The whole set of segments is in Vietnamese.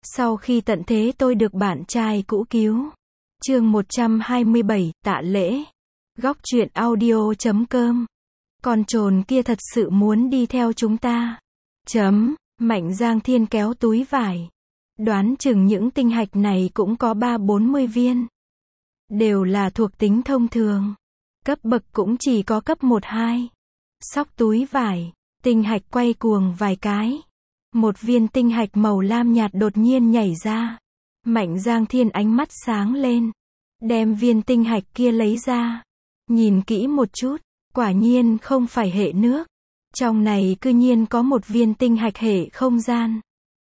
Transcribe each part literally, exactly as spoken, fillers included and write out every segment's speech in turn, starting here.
Sau khi tận thế tôi được bạn trai cũ cứu. Chương một trăm hai mươi bảy, tạ lễ. Góc truyện audio chấm com. Con trồn kia thật sự muốn đi theo chúng ta. Chấm, Mạnh Giang Thiên kéo túi vải. Đoán chừng những tinh hạch này cũng có ba bốn mươi viên. Đều là thuộc tính thông thường. Cấp bậc cũng chỉ có cấp một hai. Xóc túi vải, tinh hạch quay cuồng vài cái. Một viên tinh hạch màu lam nhạt đột nhiên nhảy ra. Mạnh Giang Thiên ánh mắt sáng lên. Đem viên tinh hạch kia lấy ra. Nhìn kỹ một chút, quả nhiên không phải hệ nước. Trong này cư nhiên có một viên tinh hạch hệ không gian.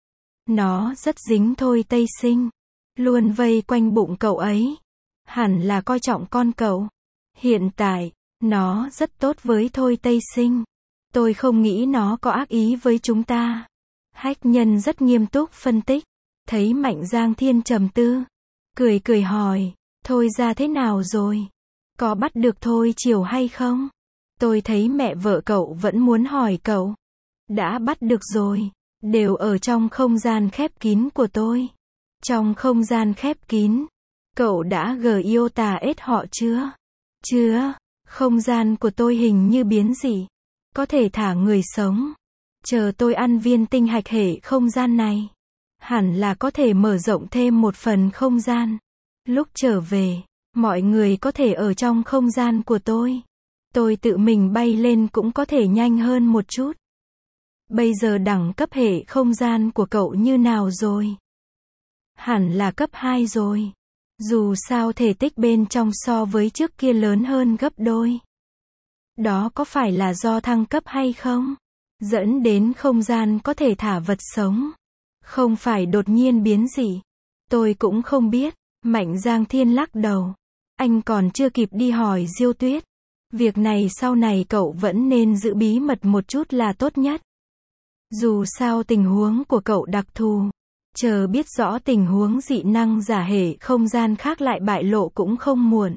Nó rất dính Thôi Tây Sinh. Luôn vây quanh bụng cậu ấy. Hẳn là coi trọng con cậu. Hiện tại, nó rất tốt với Thôi Tây Sinh. Tôi không nghĩ nó có ác ý với chúng ta. Hách Nhân rất nghiêm túc phân tích. Thấy Mạnh Giang Thiên trầm tư. Cười cười hỏi, Thôi ra thế nào rồi? Có bắt được Thôi Chiều hay không? Tôi thấy mẹ vợ cậu vẫn muốn hỏi cậu. Đã bắt được rồi. Đều ở trong không gian khép kín của tôi. Trong không gian khép kín. Cậu đã gờ yêu tà ết họ chưa? Chưa. Không gian của tôi hình như biến dị. Có thể thả người sống. Chờ tôi ăn viên tinh hạch hệ không gian này. Hẳn là có thể mở rộng thêm một phần không gian. Lúc trở về, mọi người có thể ở trong không gian của tôi. Tôi tự mình bay lên cũng có thể nhanh hơn một chút. Bây giờ đẳng cấp hệ không gian của cậu như nào rồi? Hẳn là cấp hai rồi. Dù sao thể tích bên trong so với trước kia lớn hơn gấp đôi. Đó có phải là do thăng cấp hay không? Dẫn đến không gian có thể thả vật sống. Không phải đột nhiên biến dị. Tôi cũng không biết. Mạnh Giang Thiên lắc đầu. Anh còn chưa kịp đi hỏi Diêu Tuyết. Việc này sau này cậu vẫn nên giữ bí mật một chút là tốt nhất. Dù sao tình huống của cậu đặc thù. Chờ biết rõ tình huống dị năng giả hệ không gian khác lại bại lộ cũng không muộn.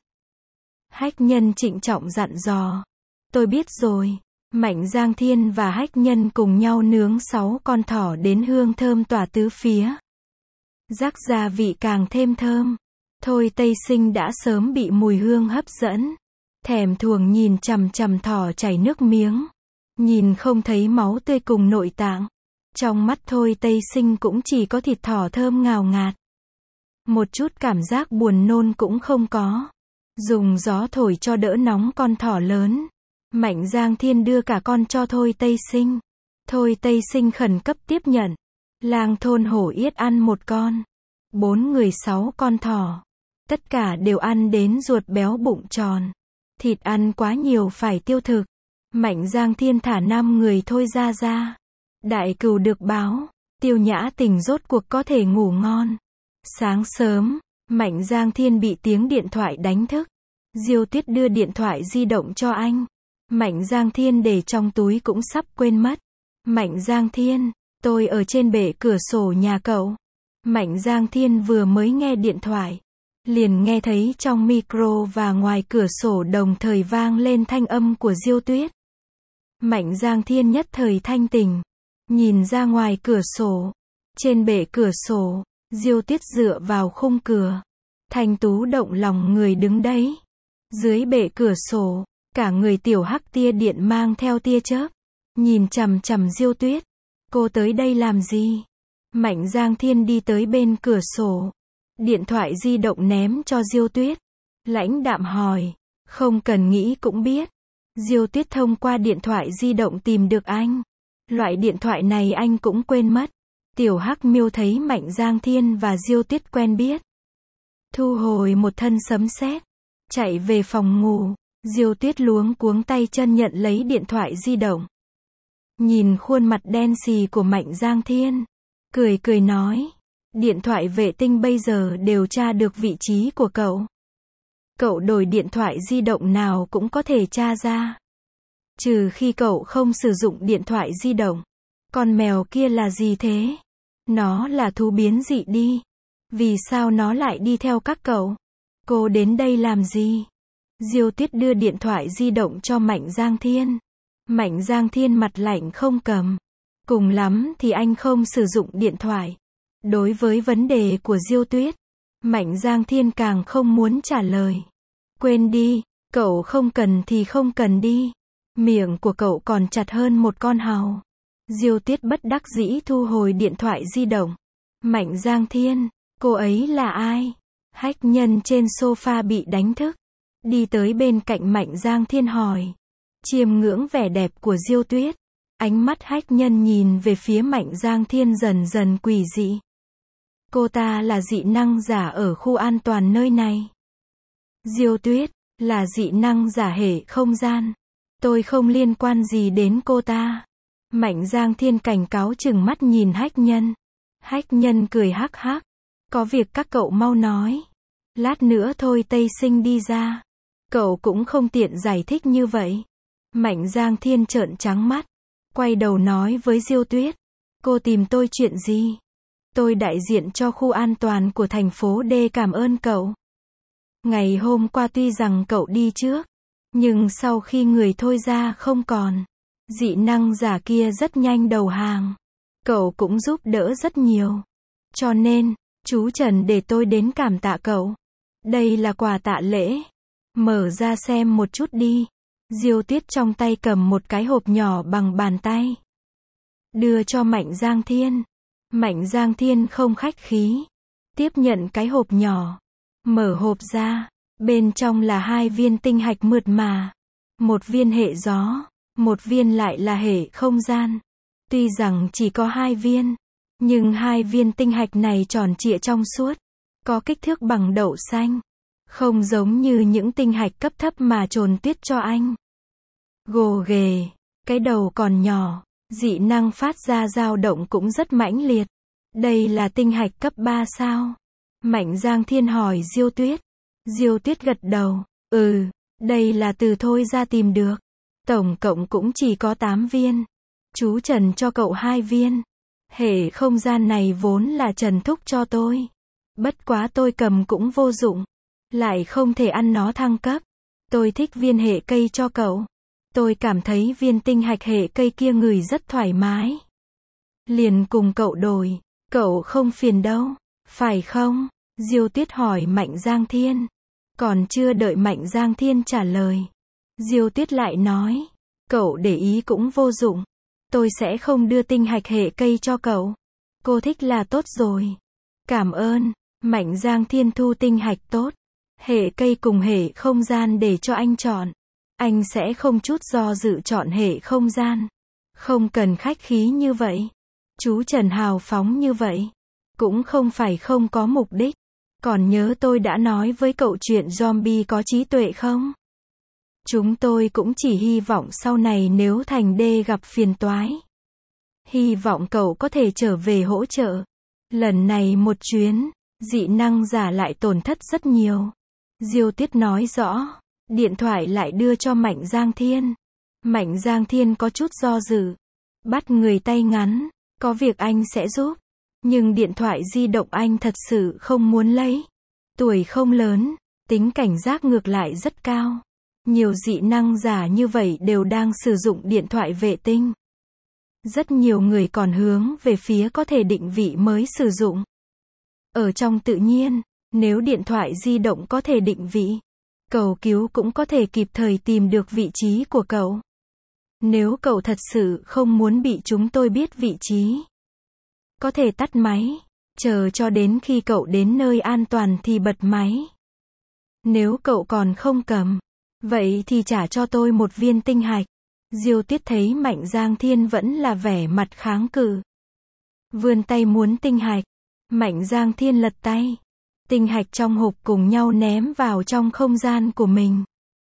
Hách Nhân trịnh trọng dặn dò. Tôi biết rồi. Mạnh Giang Thiên và Hách Nhân cùng nhau nướng sáu con thỏ đến hương thơm tỏa tứ phía. Rắc gia vị càng thêm thơm. Thôi Tây Sinh đã sớm bị mùi hương hấp dẫn. Thèm thuồng nhìn chằm chằm thỏ chảy nước miếng. Nhìn không thấy máu tươi cùng nội tạng. Trong mắt Thôi Tây Sinh cũng chỉ có thịt thỏ thơm ngào ngạt. Một chút cảm giác buồn nôn cũng không có. Dùng gió thổi cho đỡ nóng con thỏ lớn. Mạnh Giang Thiên đưa cả con cho Thôi Tây Sinh. Thôi Tây Sinh khẩn cấp tiếp nhận. Lang thôn hổ yết ăn một con. Bốn người sáu con thỏ. Tất cả đều ăn đến ruột béo bụng tròn. Thịt ăn quá nhiều phải tiêu thực. Mạnh Giang Thiên thả năm người Thôi ra ra. Đại cừu được báo. Tiêu Nhã Tình rốt cuộc có thể ngủ ngon. Sáng sớm, Mạnh Giang Thiên bị tiếng điện thoại đánh thức. Diêu Tuyết đưa điện thoại di động cho anh. Mạnh Giang Thiên để trong túi cũng sắp quên mất. Mạnh Giang Thiên, tôi ở trên bệ cửa sổ nhà cậu. Mạnh Giang Thiên vừa mới nghe điện thoại. Liền nghe thấy trong micro và ngoài cửa sổ đồng thời vang lên thanh âm của Diêu Tuyết. Mạnh Giang Thiên nhất thời thanh tỉnh. Nhìn ra ngoài cửa sổ. Trên bệ cửa sổ, Diêu Tuyết dựa vào khung cửa. Thanh tú động lòng người đứng đấy. Dưới bệ cửa sổ, cả người tiểu hắc tia điện mang theo tia chớp. Nhìn chằm chằm Diêu Tuyết. Cô tới đây làm gì? Mạnh Giang Thiên đi tới bên cửa sổ. Điện thoại di động ném cho Diêu Tuyết. Lãnh đạm hỏi. Không cần nghĩ cũng biết. Diêu Tuyết thông qua điện thoại di động tìm được anh. Loại điện thoại này anh cũng quên mất. Tiểu Hắc Miêu thấy Mạnh Giang Thiên và Diêu Tuyết quen biết. Thu hồi một thân sấm sét. Chạy về phòng ngủ. Diêu Tuyết luống cuống tay chân nhận lấy điện thoại di động. Nhìn khuôn mặt đen xì của Mạnh Giang Thiên. Cười cười nói. Điện thoại vệ tinh bây giờ đều tra được vị trí của cậu. Cậu đổi điện thoại di động nào cũng có thể tra ra. Trừ khi cậu không sử dụng điện thoại di động. Con mèo kia là gì thế? Nó là thú biến dị đi. Vì sao nó lại đi theo các cậu? Cô đến đây làm gì? Diêu Tuyết đưa điện thoại di động cho Mạnh Giang Thiên. Mạnh Giang Thiên mặt lạnh không cầm. Cùng lắm thì anh không sử dụng điện thoại. Đối với vấn đề của Diêu Tuyết, Mạnh Giang Thiên càng không muốn trả lời. Quên đi, cậu không cần thì không cần đi. Miệng của cậu còn chặt hơn một con hàu. Diêu Tuyết bất đắc dĩ thu hồi điện thoại di động. Mạnh Giang Thiên, cô ấy là ai? Hách Nhân trên sofa bị đánh thức. Đi tới bên cạnh Mạnh Giang Thiên hỏi. Chiêm ngưỡng vẻ đẹp của Diêu Tuyết. Ánh mắt Hách Nhân nhìn về phía Mạnh Giang Thiên dần dần quỷ dị. Cô ta là dị năng giả ở khu an toàn nơi này. Diêu Tuyết, là dị năng giả hệ không gian. Tôi không liên quan gì đến cô ta. Mạnh Giang Thiên cảnh cáo chừng mắt nhìn Hách Nhân. Hách Nhân cười hắc hắc. Có việc các cậu mau nói. Lát nữa thôi Tây Sinh đi ra. Cậu cũng không tiện giải thích như vậy. Mạnh Giang Thiên trợn trắng mắt. Quay đầu nói với Diêu Tuyết. Cô tìm tôi chuyện gì? Tôi đại diện cho khu an toàn của thành phố D cảm ơn cậu. Ngày hôm qua tuy rằng cậu đi trước, nhưng sau khi người thôi ra không còn, dị năng giả kia rất nhanh đầu hàng. Cậu cũng giúp đỡ rất nhiều. Cho nên, chú Trần để tôi đến cảm tạ cậu. Đây là quà tạ lễ. Mở ra xem một chút đi. Diêu Tuyết trong tay cầm một cái hộp nhỏ bằng bàn tay. Đưa cho Mạnh Giang Thiên. Mạnh Giang Thiên không khách khí. Tiếp nhận cái hộp nhỏ. Mở hộp ra. Bên trong là hai viên tinh hạch mượt mà. Một viên hệ gió. Một viên lại là hệ không gian. Tuy rằng chỉ có hai viên. Nhưng hai viên tinh hạch này tròn trịa trong suốt. Có kích thước bằng đậu xanh. Không giống như những tinh hạch cấp thấp mà Trồn Tuyết cho anh. Gồ ghề. Cái đầu còn nhỏ. Dị năng phát ra dao động cũng rất mãnh liệt. Đây là tinh hạch cấp ba sao? Mạnh Giang Thiên hỏi Diêu Tuyết. Diêu Tuyết gật đầu. Ừ, đây là từ thôi ra tìm được. Tổng cộng cũng chỉ có tám viên. Chú Trần cho cậu hai viên. Hệ không gian này vốn là Trần thúc cho tôi. Bất quá tôi cầm cũng vô dụng. Lại không thể ăn nó thăng cấp. Tôi thích viên hệ cây cho cậu. Tôi cảm thấy viên tinh hạch hệ cây kia ngửi rất thoải mái. Liền cùng cậu đổi. Cậu không phiền đâu, phải không? Diêu Tuyết hỏi Mạnh Giang Thiên. Còn chưa đợi Mạnh Giang Thiên trả lời. Diêu Tuyết lại nói. Cậu để ý cũng vô dụng. Tôi sẽ không đưa tinh hạch hệ cây cho cậu. Cô thích là tốt rồi. Cảm ơn. Mạnh Giang Thiên thu tinh hạch tốt. Hệ cây cùng hệ không gian để cho anh chọn. Anh sẽ không chút do dự chọn hệ không gian. Không cần khách khí như vậy. Chú Trần hào phóng như vậy. Cũng không phải không có mục đích. Còn nhớ tôi đã nói với cậu chuyện zombie có trí tuệ không? Chúng tôi cũng chỉ hy vọng sau này nếu thành D gặp phiền toái. Hy vọng cậu có thể trở về hỗ trợ. Lần này một chuyến, dị năng giả lại tổn thất rất nhiều. Diêu Tuyết nói rõ. Điện thoại lại đưa cho Mạnh Giang Thiên. Mạnh Giang Thiên có chút do dự. Bắt người tay ngắn. Có việc anh sẽ giúp. Nhưng điện thoại di động anh thật sự không muốn lấy. Tuổi không lớn. Tính cảnh giác ngược lại rất cao. Nhiều dị năng giả như vậy đều đang sử dụng điện thoại vệ tinh. Rất nhiều người còn hướng về phía có thể định vị mới sử dụng. Ở trong tự nhiên, nếu điện thoại di động có thể định vị, cầu cứu cũng có thể kịp thời tìm được vị trí của cậu. Nếu cậu thật sự không muốn bị chúng tôi biết vị trí, có thể tắt máy, chờ cho đến khi cậu đến nơi an toàn thì bật máy. Nếu cậu còn không cầm, vậy thì trả cho tôi một viên tinh hạch. Diêu Tuyết thấy Mạnh Giang Thiên vẫn là vẻ mặt kháng cự. Vươn tay muốn tinh hạch. Mạnh Giang Thiên lật tay. Tinh hạch trong hộp cùng nhau ném vào trong không gian của mình.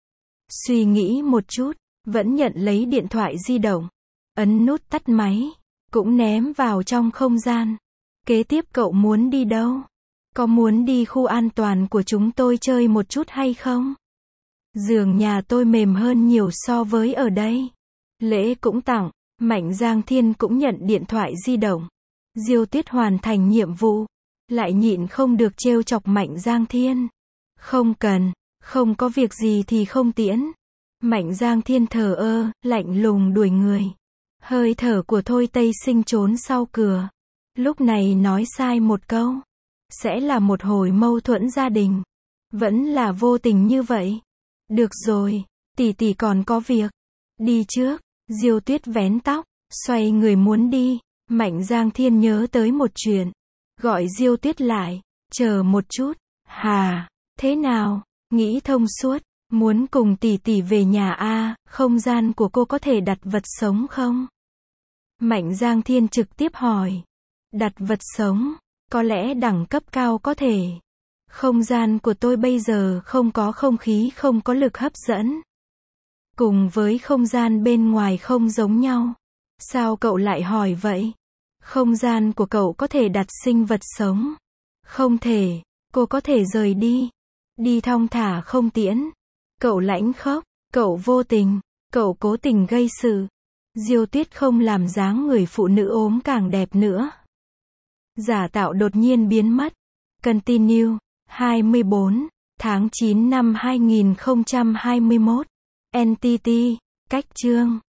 Suy nghĩ một chút, vẫn nhận lấy điện thoại di động. Ấn nút tắt máy. Cũng ném vào trong không gian. Kế tiếp cậu muốn đi đâu? Có muốn đi khu an toàn của chúng tôi chơi một chút hay không? Giường nhà tôi mềm hơn nhiều so với ở đây. Lễ cũng tặng. Mạnh Giang Thiên cũng nhận điện thoại di động. Diêu Tuyết hoàn thành nhiệm vụ. Lại nhịn không được trêu chọc Mạnh Giang Thiên. Không cần. Không có việc gì thì không tiễn. Mạnh Giang Thiên thờ ơ, lạnh lùng đuổi người. Hơi thở của Thôi Tây Sinh trốn sau cửa. Lúc này nói sai một câu, sẽ là một hồi mâu thuẫn gia đình. Vẫn là vô tình như vậy. Được rồi, tỷ tỷ còn có việc. Đi trước. Diêu Tuyết vén tóc, xoay người muốn đi. Mạnh Giang Thiên nhớ tới một chuyện. Gọi Diêu Tuyết lại. Chờ một chút. Hà, thế nào? Nghĩ thông suốt. Muốn cùng tỷ tỷ về nhà a, không gian của cô có thể đặt vật sống không? Mạnh Giang Thiên trực tiếp hỏi. Đặt vật sống, có lẽ đẳng cấp cao có thể. Không gian của tôi bây giờ không có không khí, không có lực hấp dẫn. Cùng với không gian bên ngoài không giống nhau. Sao cậu lại hỏi vậy? Không gian của cậu có thể đặt sinh vật sống. Không thể, cô có thể rời đi. Đi thong thả không tiễn. Cậu lãnh khốc, cậu vô tình, cậu cố tình gây sự. Diêu Tuyết không làm dáng người phụ nữ ốm càng đẹp nữa. Giả tạo đột nhiên biến mất. Continue. hai mươi bốn tháng chín năm hai nghìn không trăm hai mươi mốt. en tê tê. Cách chương.